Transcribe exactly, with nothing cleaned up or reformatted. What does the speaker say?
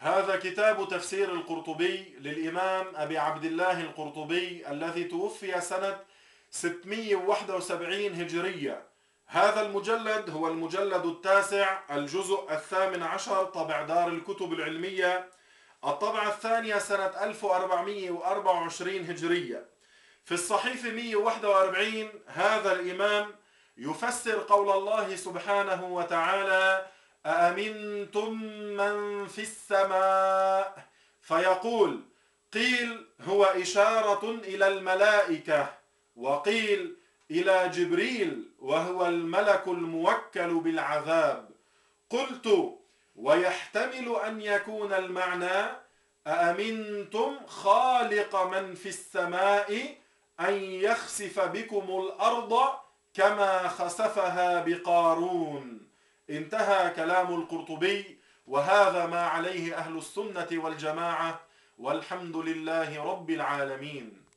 هذا كتاب تفسير القرطبي للإمام أبي عبد الله القرطبي الذي توفي سنة ستمئة وواحد وسبعين هجرية. هذا المجلد هو المجلد التاسع، الجزء الثامن عشر، طبع دار الكتب العلمية، الطبعة الثانية سنة ألف وأربعمئة وأربعة وعشرين هجرية. في الصحيفة مئة وواحد وأربعين هذا الإمام يفسر قول الله سبحانه وتعالى: أأمنتم من في السماء، فيقول: قيل هو إشارة إلى الملائكة، وقيل إلى جبريل وهو الملك الموكل بالعذاب. قلت: ويحتمل أن يكون المعنى أأمنتم خالق من في السماء أن يخسف بكم الأرض كما خسفها بقارون. انتهى كلام القرطبي، وهذا ما عليه أهل السنة والجماعة، والحمد لله رب العالمين.